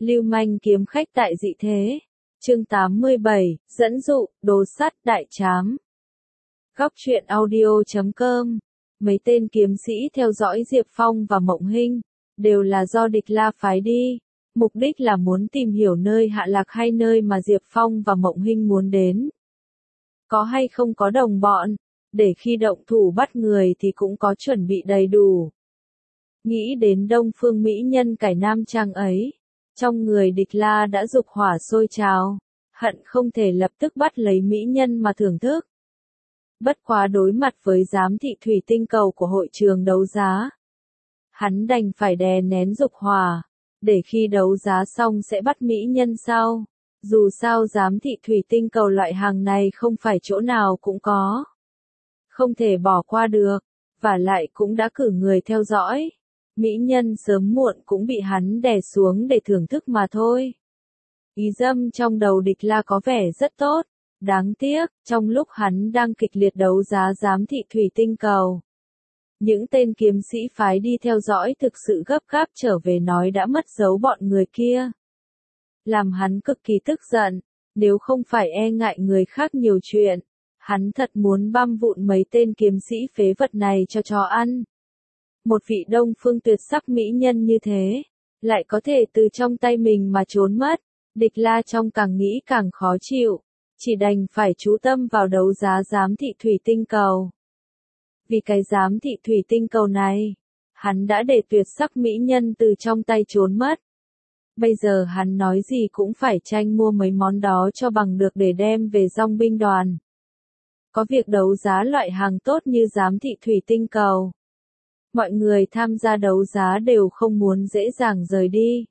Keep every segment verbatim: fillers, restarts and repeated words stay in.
Lưu manh kiếm khách tại dị thế. Chương tám mươi bảy, dẫn dụ, đồ sắt, đại trám. Góc truyện audio chấm com. Mấy tên kiếm sĩ theo dõi Diệp Phong và Mộng Hinh, đều là do địch La phái đi. Mục đích là muốn tìm hiểu nơi hạ lạc hay nơi mà Diệp Phong và Mộng Hinh muốn đến. Có hay không có đồng bọn, để khi động thủ bắt người thì cũng có chuẩn bị đầy đủ. Nghĩ đến Đông Phương mỹ nhân cải nam trang ấy, trong người địch La đã dục hỏa sôi trào, hận không thể lập tức bắt lấy mỹ nhân mà thưởng thức. Bất quá đối mặt với giám thị thủy tinh cầu của hội trường đấu giá, hắn đành phải đè nén dục hỏa, để khi đấu giá xong sẽ bắt mỹ nhân sau. Dù sao giám thị thủy tinh cầu loại hàng này không phải chỗ nào cũng có, không thể bỏ qua được, và lại cũng đã cử người theo dõi. Mỹ nhân sớm muộn cũng bị hắn đè xuống để thưởng thức mà thôi. Ý dâm trong đầu địch La có vẻ rất tốt, đáng tiếc, trong lúc hắn đang kịch liệt đấu giá giám thị thủy tinh cầu, những tên kiếm sĩ phái đi theo dõi thực sự gấp gáp trở về nói đã mất dấu bọn người kia. Làm hắn cực kỳ tức giận, nếu không phải e ngại người khác nhiều chuyện, hắn thật muốn băm vụn mấy tên kiếm sĩ phế vật này cho chó ăn. Một vị Đông Phương tuyệt sắc mỹ nhân như thế, lại có thể từ trong tay mình mà trốn mất, địch La trong càng nghĩ càng khó chịu, chỉ đành phải chú tâm vào đấu giá giám thị thủy tinh cầu. Vì cái giám thị thủy tinh cầu này, hắn đã để tuyệt sắc mỹ nhân từ trong tay trốn mất. Bây giờ hắn nói gì cũng phải tranh mua mấy món đó cho bằng được để đem về dong binh đoàn. Có việc đấu giá loại hàng tốt như giám thị thủy tinh cầu, mọi người tham gia đấu giá đều không muốn dễ dàng rời đi.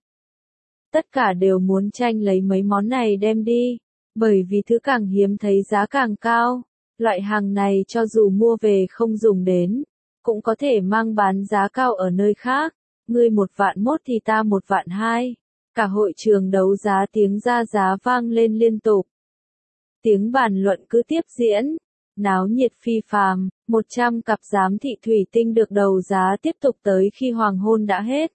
Tất cả đều muốn tranh lấy mấy món này đem đi, bởi vì thứ càng hiếm thấy giá càng cao. Loại hàng này cho dù mua về không dùng đến, cũng có thể mang bán giá cao ở nơi khác. Ngươi một vạn mốt thì ta một vạn hai. Cả hội trường đấu giá tiếng ra giá vang lên liên tục. Tiếng bàn luận cứ tiếp diễn, náo nhiệt phi phàm. Một trăm cặp giám thị thủy tinh được đấu giá tiếp tục tới khi hoàng hôn đã hết.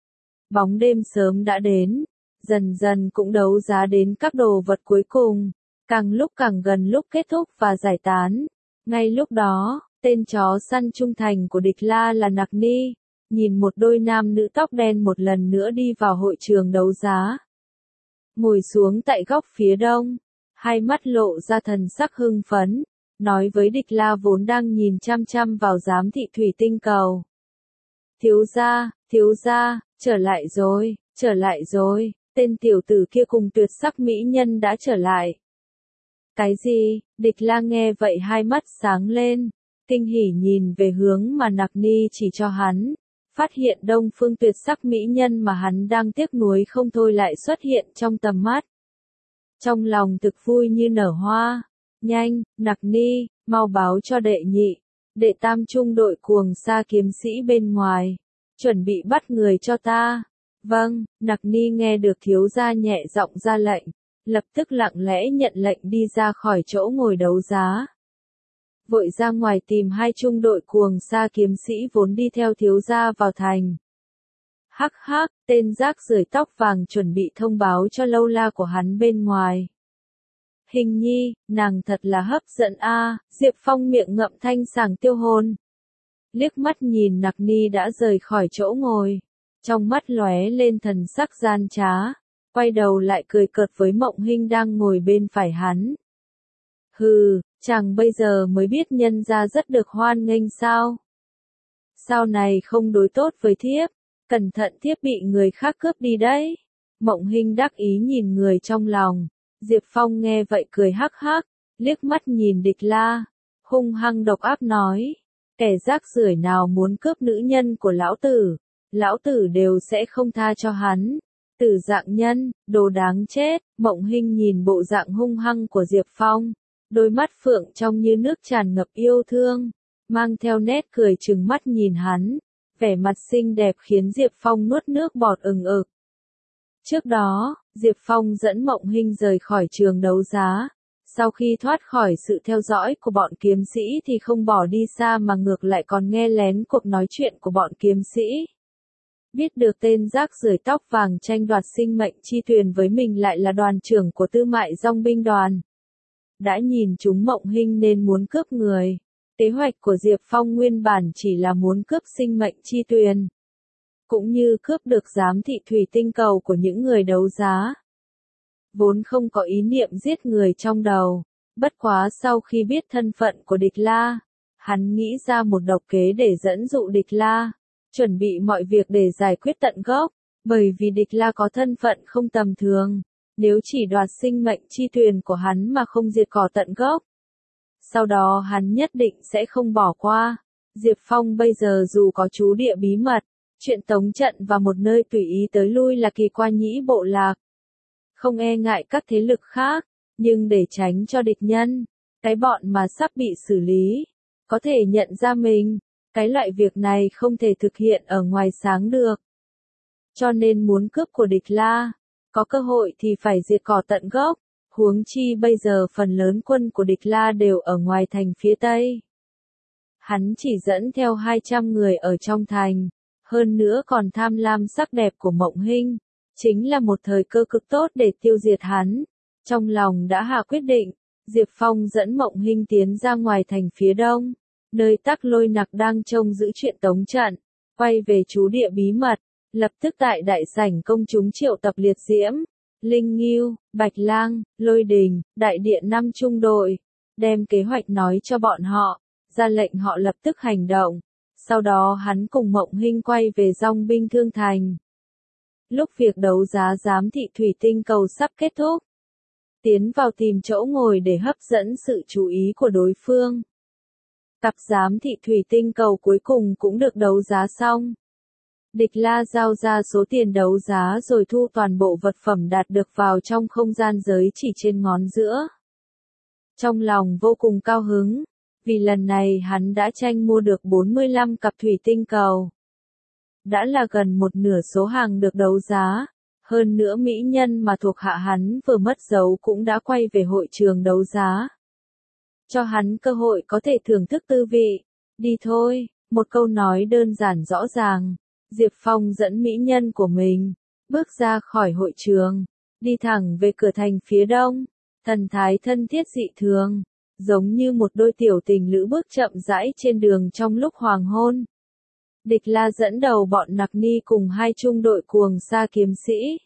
Bóng đêm sớm đã đến, dần dần cũng đấu giá đến các đồ vật cuối cùng. Càng lúc càng gần lúc kết thúc và giải tán. Ngay lúc đó, tên chó săn trung thành của địch La là Nặc Ni, nhìn một đôi nam nữ tóc đen một lần nữa đi vào hội trường đấu giá. Ngồi xuống tại góc phía đông, hai mắt lộ ra thần sắc hưng phấn, nói với địch La vốn đang nhìn chăm chăm vào giám thị thủy tinh cầu. Thiếu gia, thiếu gia, trở lại rồi, trở lại rồi, tên tiểu tử kia cùng tuyệt sắc mỹ nhân đã trở lại. Cái gì? Địch La nghe vậy hai mắt sáng lên, kinh hỉ nhìn về hướng mà Nặc Ni chỉ cho hắn, phát hiện Đông Phương tuyệt sắc mỹ nhân mà hắn đang tiếc nuối không thôi lại xuất hiện trong tầm mắt. Trong lòng thực vui như nở hoa. Nhanh, Nặc Ni, mau báo cho đệ nhị, đệ tam trung đội cuồng sa kiếm sĩ bên ngoài, chuẩn bị bắt người cho ta. Vâng, Nặc Ni nghe được thiếu gia nhẹ giọng ra lệnh, lập tức lặng lẽ nhận lệnh đi ra khỏi chỗ ngồi đấu giá. Vội ra ngoài tìm hai trung đội cuồng sa kiếm sĩ vốn đi theo thiếu gia vào thành. Hắc hắc, tên rác rưởi tóc vàng chuẩn bị thông báo cho lâu la của hắn bên ngoài. Hình nhi, nàng thật là hấp dẫn a. Diệp Phong miệng ngậm thanh sảng tiêu hồn. Liếc mắt nhìn Nặc Ni đã rời khỏi chỗ ngồi, trong mắt lóe lên thần sắc gian trá. Quay đầu lại cười cợt với Mộng Hinh đang ngồi bên phải hắn. Hừ, chàng bây giờ mới biết nhân gia rất được hoan nghênh sao? Sau này không đối tốt với thiếp, cẩn thận thiếp bị người khác cướp đi đấy. Mộng Hinh đắc ý nhìn người trong lòng. Diệp Phong nghe vậy cười hắc hắc, liếc mắt nhìn địch La, hung hăng độc ác nói. Kẻ rác rưởi nào muốn cướp nữ nhân của lão tử, lão tử đều sẽ không tha cho hắn. Tử dạng nhân, đồ đáng chết. Mộng Hinh nhìn bộ dạng hung hăng của Diệp Phong, đôi mắt phượng trong như nước tràn ngập yêu thương, mang theo nét cười trừng mắt nhìn hắn, vẻ mặt xinh đẹp khiến Diệp Phong nuốt nước bọt ừng ực. Trước đó, Diệp Phong dẫn Mộng Hinh rời khỏi trường đấu giá, sau khi thoát khỏi sự theo dõi của bọn kiếm sĩ thì không bỏ đi xa mà ngược lại còn nghe lén cuộc nói chuyện của bọn kiếm sĩ. Biết được tên rác rưởi tóc vàng tranh đoạt sinh mệnh chi tuyền với mình lại là đoàn trưởng của Tư Mại Dong binh đoàn. Đã nhìn chúng Mộng Hinh nên muốn cướp người. Kế hoạch của Diệp Phong nguyên bản chỉ là muốn cướp sinh mệnh chi tuyền, cũng như cướp được giám thị thủy tinh cầu của những người đấu giá. Vốn không có ý niệm giết người trong đầu, bất quá sau khi biết thân phận của Địch La, hắn nghĩ ra một độc kế để dẫn dụ Địch La, chuẩn bị mọi việc để giải quyết tận gốc, bởi vì Địch La có thân phận không tầm thường, nếu chỉ đoạt sinh mệnh chi tuyền của hắn mà không diệt cỏ tận gốc, sau đó hắn nhất định sẽ không bỏ qua. Diệp Phong bây giờ dù có trú địa bí mật, chuyện tống trận và một nơi tùy ý tới lui là Kỳ Qua Nhĩ bộ lạc, không e ngại các thế lực khác, nhưng để tránh cho địch nhân, cái bọn mà sắp bị xử lý, có thể nhận ra mình, cái loại việc này không thể thực hiện ở ngoài sáng được. Cho nên muốn cướp của Địch La, có cơ hội thì phải diệt cỏ tận gốc, huống chi bây giờ phần lớn quân của Địch La đều ở ngoài thành phía Tây. Hắn chỉ dẫn theo hai trăm người ở trong thành, hơn nữa còn tham lam sắc đẹp của Mộng Hinh, chính là một thời cơ cực tốt để tiêu diệt hắn. Trong lòng đã hạ quyết định, Diệp Phong dẫn Mộng Hinh tiến ra ngoài thành phía đông, nơi Tắc Lôi Nặc đang trông giữ chuyện tống trận, quay về trú địa bí mật, lập tức tại đại sảnh công chúng triệu tập Liệt Diễm, Linh Ngưu, Bạch Lang, Lôi Đình, đại điện năm trung đội, đem kế hoạch nói cho bọn họ, ra lệnh họ lập tức hành động. Sau đó hắn cùng Mộng Hinh quay về Dong binh Thương Thành. Lúc việc đấu giá giám thị thủy tinh cầu sắp kết thúc, tiến vào tìm chỗ ngồi để hấp dẫn sự chú ý của đối phương. Cặp giám thị thủy tinh cầu cuối cùng cũng được đấu giá xong. Địch La giao ra số tiền đấu giá rồi thu toàn bộ vật phẩm đạt được vào trong không gian giới chỉ trên ngón giữa. Trong lòng vô cùng cao hứng, vì lần này hắn đã tranh mua được bốn mươi lăm cặp thủy tinh cầu. Đã là gần một nửa số hàng được đấu giá, hơn nữa mỹ nhân mà thuộc hạ hắn vừa mất dấu cũng đã quay về hội trường đấu giá. Cho hắn cơ hội có thể thưởng thức tư vị. Đi thôi, một câu nói đơn giản rõ ràng. Diệp Phong dẫn mỹ nhân của mình, bước ra khỏi hội trường, đi thẳng về cửa thành phía đông, thần thái thân thiết dị thường, giống như một đôi tiểu tình lữ bước chậm rãi trên đường trong lúc hoàng hôn. Địch La dẫn đầu bọn Nặc Ni cùng hai trung đội cuồng sa kiếm sĩ,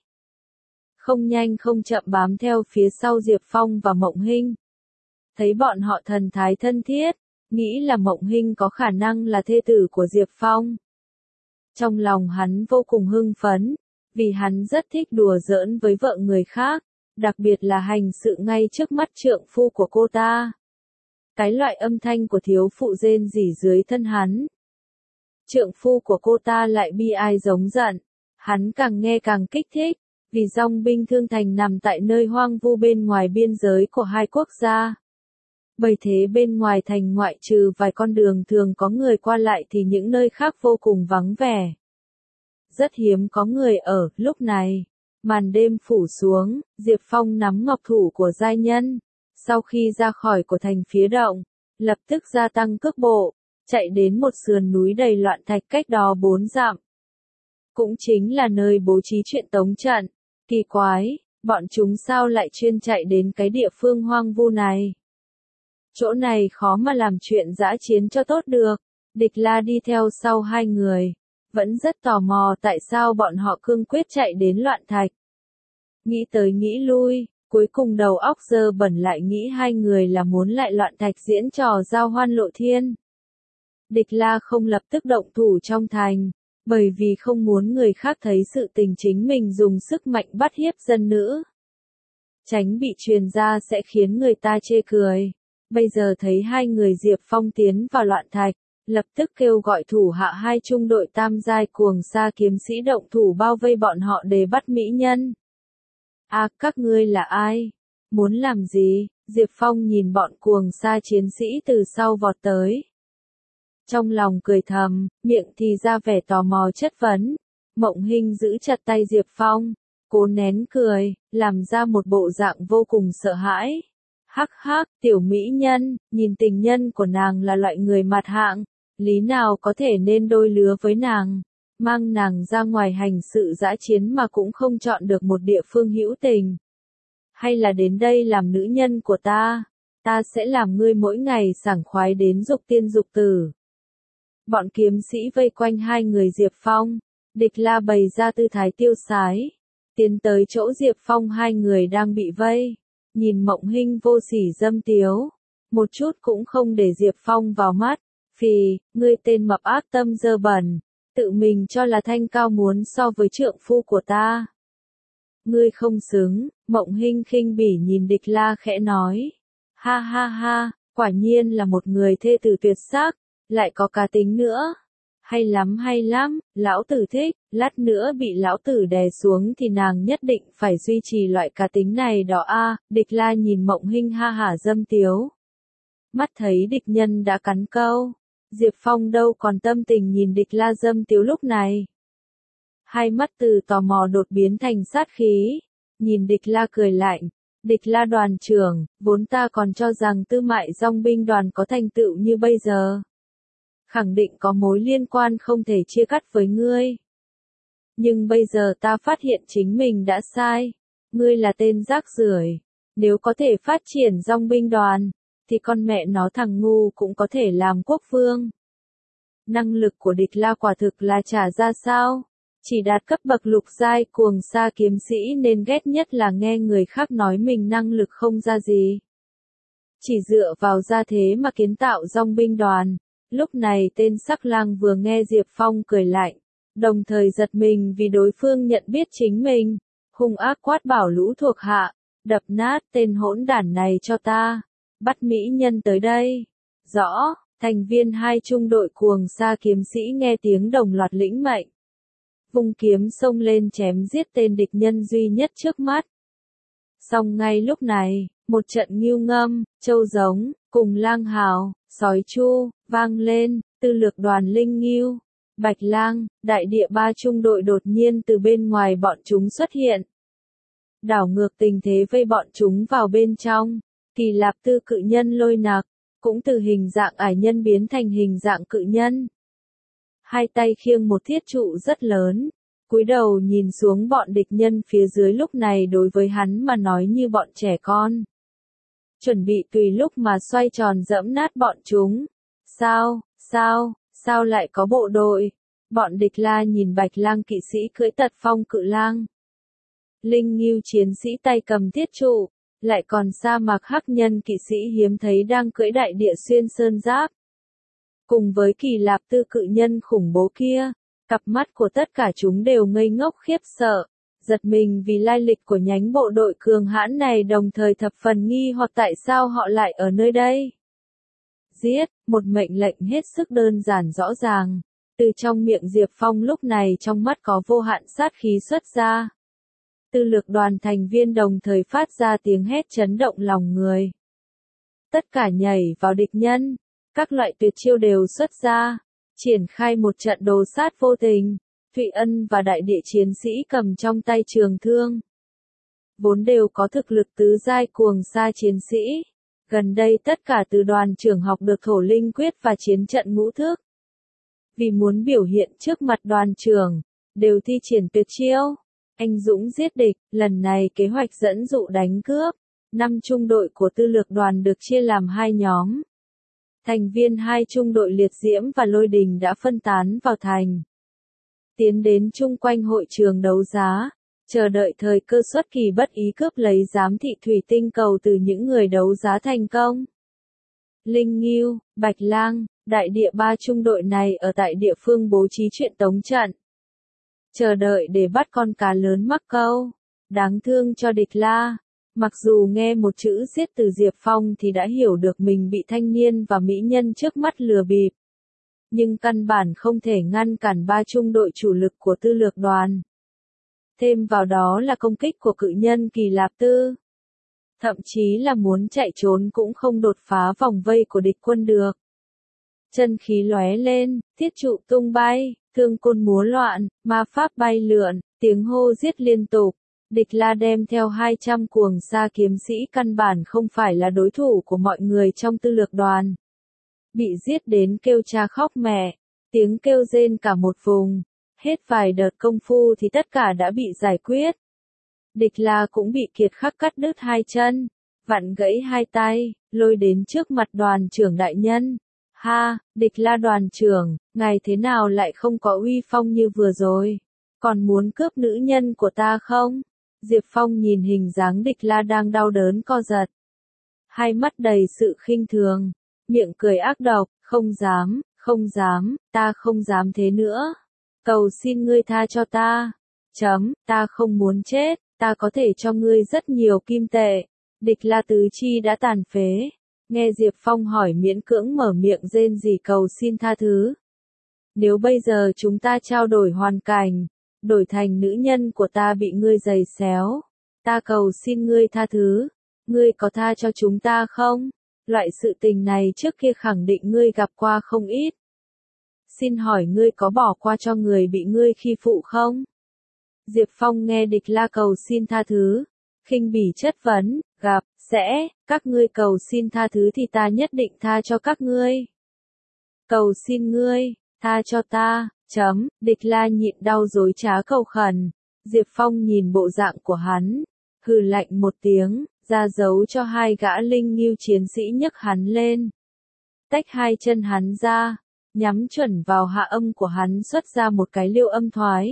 không nhanh không chậm bám theo phía sau Diệp Phong và Mộng Hinh. Thấy bọn họ thần thái thân thiết, nghĩ là Mộng Hinh có khả năng là thê tử của Diệp Phong. Trong lòng hắn vô cùng hưng phấn, vì hắn rất thích đùa giỡn với vợ người khác, đặc biệt là hành sự ngay trước mắt trượng phu của cô ta. Cái loại âm thanh của thiếu phụ rên rỉ dưới thân hắn. Trượng phu của cô ta lại bi ai giống giận, hắn càng nghe càng kích thích, vì Dong binh Thương Thành nằm tại nơi hoang vu bên ngoài biên giới của hai quốc gia. Bởi thế bên ngoài thành ngoại trừ vài con đường thường có người qua lại thì những nơi khác vô cùng vắng vẻ. Rất hiếm có người ở, lúc này, màn đêm phủ xuống, Diệp Phong nắm ngọc thủ của giai nhân, sau khi ra khỏi của thành phía động, lập tức gia tăng cước bộ, chạy đến một sườn núi đầy loạn thạch cách đó bốn dặm. Cũng chính là nơi bố trí chuyện tống trận. Kỳ quái, bọn chúng sao lại chuyên chạy đến cái địa phương hoang vu này? Chỗ này khó mà làm chuyện dã chiến cho tốt được. Địch La đi theo sau hai người, vẫn rất tò mò tại sao bọn họ cương quyết chạy đến loạn thạch. Nghĩ tới nghĩ lui, cuối cùng đầu óc dơ bẩn lại nghĩ hai người là muốn lại loạn thạch diễn trò giao hoan lộ thiên. Địch La không lập tức động thủ trong thành, bởi vì không muốn người khác thấy sự tình chính mình dùng sức mạnh bắt hiếp dân nữ. Tránh bị truyền ra sẽ khiến người ta chê cười. Bây giờ thấy hai người Diệp Phong tiến vào loạn thạch, lập tức kêu gọi thủ hạ hai trung đội tam giai cuồng sa kiếm sĩ động thủ bao vây bọn họ để bắt mỹ nhân. À, các ngươi là ai? Muốn làm gì? Diệp Phong nhìn bọn cuồng sa chiến sĩ từ sau vọt tới. Trong lòng cười thầm, miệng thì ra vẻ tò mò chất vấn. Mộng Hinh giữ chặt tay Diệp Phong, cố nén cười, làm ra một bộ dạng vô cùng sợ hãi. Hắc hắc, tiểu mỹ nhân, nhìn tình nhân của nàng là loại người mặt hạng, lý nào có thể nên đôi lứa với nàng. mang nàng ra ngoài hành sự dã chiến mà cũng không chọn được một địa phương hữu tình. Hay là đến đây làm nữ nhân của ta, ta sẽ làm ngươi mỗi ngày sảng khoái đến dục tiên dục tử. Bọn kiếm sĩ vây quanh hai người Diệp Phong, Địch La bày ra tư thái tiêu sái, tiến tới chỗ Diệp Phong hai người đang bị vây, nhìn Mộng Hinh vô sỉ dâm tiếu, một chút cũng không để Diệp Phong vào mắt. Phì, ngươi tên mập ác tâm dơ bẩn, tự mình cho là thanh cao muốn so với trượng phu của ta. Ngươi không xứng, Mộng Hinh khinh bỉ nhìn Địch La khẽ nói. Ha ha ha, quả nhiên là một người thê tử tuyệt sắc, lại có cá tính nữa. Hay lắm hay lắm, lão tử thích, lát nữa bị lão tử đè xuống thì nàng nhất định phải duy trì loại cá tính này đó a. Địch La nhìn Mộng Hinh ha hả dâm tiếu. Mắt thấy địch nhân đã cắn câu, Diệp Phong đâu còn tâm tình nhìn Địch La dâm tiếu lúc này. Hai mắt từ tò mò đột biến thành sát khí, nhìn Địch La cười lạnh. Địch La đoàn trưởng, vốn ta còn cho rằng Tư Mại Dòng binh đoàn có thành tựu như bây giờ. Khẳng định có mối liên quan không thể chia cắt với ngươi. Nhưng bây giờ ta phát hiện chính mình đã sai. Ngươi là tên rác rưởi. Nếu có thể phát triển Dòng binh đoàn, thì con mẹ nó thằng ngu cũng có thể làm quốc vương. Năng lực của Địch La quả thực là chả ra sao. Chỉ đạt cấp bậc lục giai cuồng sa kiếm sĩ nên ghét nhất là nghe người khác nói mình năng lực không ra gì. Chỉ dựa vào gia thế mà kiến tạo Dòng binh đoàn. Lúc này tên sắc lang vừa nghe Diệp Phong cười lạnh, đồng thời giật mình vì đối phương nhận biết chính mình, hung ác quát bảo lũ thuộc hạ, đập nát tên hỗn đản này cho ta, bắt mỹ nhân tới đây. Rõ, thành viên hai trung đội cuồng sa kiếm sĩ nghe tiếng đồng loạt lĩnh mệnh. Vung kiếm xông lên chém giết tên địch nhân duy nhất trước mắt. Song ngay lúc này, một trận ngưu ngâm, châu giống, cùng lang hào, sói chu, vang lên, tư lược đoàn linh ngưu, bạch lang, đại địa ba trung đội đột nhiên từ bên ngoài bọn chúng xuất hiện. Đảo ngược tình thế vây bọn chúng vào bên trong, Kỳ Lạp Tư cự nhân lôi nặc, cũng từ hình dạng ải nhân biến thành hình dạng cự nhân. Hai tay khiêng một thiết trụ rất lớn, cúi đầu nhìn xuống bọn địch nhân phía dưới lúc này đối với hắn mà nói như bọn trẻ con. Chuẩn bị tùy lúc mà xoay tròn dẫm nát bọn chúng. Sao, sao, sao lại có bộ đội? Bọn Địch La nhìn Bạch Lang kỵ sĩ cưỡi tật phong cự lang. Linh Ngưu chiến sĩ tay cầm thiết trụ, lại còn sa mạc hắc nhân kỵ sĩ hiếm thấy đang cưỡi đại địa xuyên sơn giáp. Cùng với Kỳ Lạp Tư cự nhân khủng bố kia, cặp mắt của tất cả chúng đều ngây ngốc khiếp sợ, giật mình vì lai lịch của nhánh bộ đội cường hãn này, đồng thời thập phần nghi hoặc tại sao họ lại ở nơi đây. Giết, một mệnh lệnh hết sức đơn giản rõ ràng, từ trong miệng Diệp Phong lúc này trong mắt có vô hạn sát khí xuất ra. Tư lược đoàn thành viên đồng thời phát ra tiếng hét chấn động lòng người. Tất cả nhảy vào địch nhân, các loại tuyệt chiêu đều xuất ra, triển khai một trận đồ sát vô tình. Thụy Ân và đại địa chiến sĩ cầm trong tay trường thương, vốn đều có thực lực tứ giai cuồng sa chiến sĩ. Gần đây tất cả từ đoàn trưởng học được thổ linh quyết và chiến trận ngũ thức. Vì muốn biểu hiện trước mặt đoàn trưởng, đều thi triển tuyệt chiêu. Anh dũng giết địch, lần này kế hoạch dẫn dụ đánh cướp. Năm trung đội của tư lược đoàn được chia làm hai nhóm. Thành viên hai trung đội liệt diễm và lôi đình đã phân tán vào thành. Tiến đến chung quanh hội trường đấu giá, chờ đợi thời cơ xuất kỳ bất ý cướp lấy giám thị thủy tinh cầu từ những người đấu giá thành công. Linh Ngưu, Bạch Lang, đại địa ba trung đội này ở tại địa phương bố trí chuyện tống trận. Chờ đợi để bắt con cá lớn mắc câu. Đáng thương cho Địch La. Mặc dù nghe một chữ giết từ Diệp Phong thì đã hiểu được mình bị thanh niên và mỹ nhân trước mắt lừa bịp. Nhưng căn bản không thể ngăn cản ba trung đội chủ lực của tư lược đoàn. Thêm vào đó là công kích của cự nhân Kỳ Lạp Tư. Thậm chí là muốn chạy trốn cũng không đột phá vòng vây của địch quân được. Chân khí lóe lên, thiết trụ tung bay, thương côn múa loạn, ma pháp bay lượn, tiếng hô giết liên tục. Địch La đem theo hai trăm cuồng sa kiếm sĩ căn bản không phải là đối thủ của mọi người trong tư lược đoàn. Bị giết đến kêu cha khóc mẹ, tiếng kêu rên cả một vùng. Hết vài đợt công phu thì tất cả đã bị giải quyết. Địch La cũng bị Kiệt Khắc cắt đứt hai chân, vặn gãy hai tay, lôi đến trước mặt đoàn trưởng đại nhân. Ha, Địch La đoàn trưởng, ngài thế nào lại không có uy phong như vừa rồi? Còn muốn cướp nữ nhân của ta không? Diệp Phong nhìn hình dáng Địch La đang đau đớn co giật. Hai mắt đầy sự khinh thường, miệng cười ác độc, không dám, không dám, ta không dám thế nữa. Cầu xin ngươi tha cho ta. Chấm, ta không muốn chết, ta có thể cho ngươi rất nhiều kim tệ. Địch La tứ chi đã tàn phế. Nghe Diệp Phong hỏi miễn cưỡng mở miệng rên rỉ cầu xin tha thứ. Nếu bây giờ chúng ta trao đổi hoàn cảnh, đổi thành nữ nhân của ta bị ngươi giày xéo, ta cầu xin ngươi tha thứ, ngươi có tha cho chúng ta không? Loại sự tình này trước kia khẳng định ngươi gặp qua không ít. Xin hỏi ngươi có bỏ qua cho người bị ngươi khi phụ không? Diệp Phong nghe Địch La cầu xin tha thứ, khinh bỉ chất vấn, gặp, sẽ, các ngươi cầu xin tha thứ thì ta nhất định tha cho các ngươi. Cầu xin ngươi, tha cho ta, chấm, Địch La nhịn đau dối trá cầu khẩn. Diệp Phong nhìn bộ dạng của hắn, hừ lạnh một tiếng, ra dấu cho hai gã linh nghiêu chiến sĩ nhấc hắn lên. Tách hai chân hắn ra, nhắm chuẩn vào hạ âm của hắn xuất ra một cái liêu âm thoái.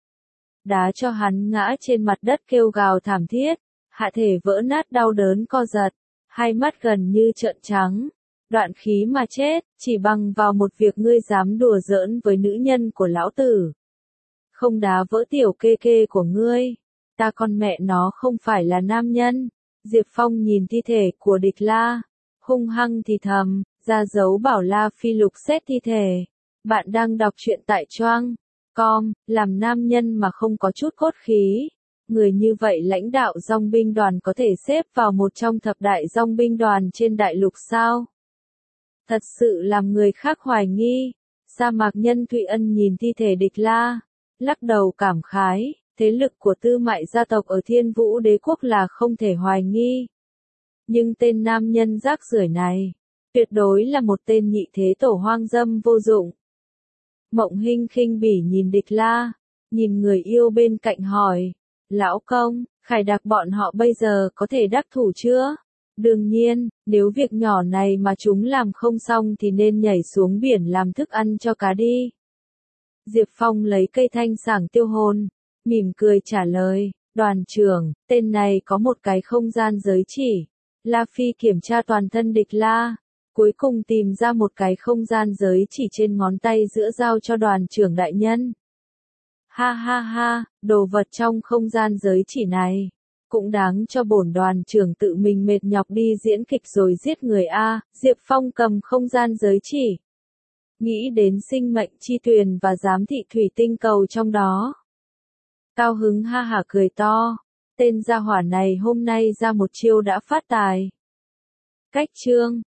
Đá cho hắn ngã trên mặt đất kêu gào thảm thiết, hạ thể vỡ nát đau đớn co giật, hai mắt gần như trợn trắng. Đoạn khí mà chết, chỉ bằng vào một việc ngươi dám đùa giỡn với nữ nhân của lão tử. Không đá vỡ tiểu kê kê của ngươi, ta con mẹ nó không phải là nam nhân. Diệp Phong nhìn thi thể của Địch La, hung hăng thì thầm, ra dấu bảo La Phi lục xét thi thể. Bạn đang đọc truyện tại Choang com, làm nam nhân mà không có chút cốt khí. Người như vậy lãnh đạo dòng binh đoàn có thể xếp vào một trong thập đại dòng binh đoàn trên đại lục sao? Thật sự làm người khác hoài nghi. Sa Mạc Nhân Thụy Ân nhìn thi thể Địch La, lắc đầu cảm khái, thế lực của tư mại gia tộc ở Thiên Vũ Đế Quốc là không thể hoài nghi. Nhưng tên nam nhân rác rưởi này, tuyệt đối là một tên nhị thế tổ hoang dâm vô dụng. Mộng Hinh khinh bỉ nhìn Địch La, nhìn người yêu bên cạnh hỏi, lão công, Khải Đặc bọn họ bây giờ có thể đắc thủ chưa? Đương nhiên, nếu việc nhỏ này mà chúng làm không xong thì nên nhảy xuống biển làm thức ăn cho cá đi. Diệp Phong lấy cây thanh sảng tiêu hồn, mỉm cười trả lời, đoàn trưởng, tên này có một cái không gian giới chỉ. La Phi kiểm tra toàn thân Địch La, cuối cùng tìm ra một cái không gian giới chỉ trên ngón tay giữa giao cho đoàn trưởng đại nhân. Ha ha ha, đồ vật trong không gian giới chỉ này, cũng đáng cho bổn đoàn trưởng tự mình mệt nhọc đi diễn kịch rồi giết người a. Diệp Phong cầm không gian giới chỉ, nghĩ đến sinh mệnh chi tuyền và giám thị thủy tinh cầu trong đó. Cao hứng ha hả cười to, tên gia hỏa này hôm nay ra một chiêu đã phát tài. Cách chương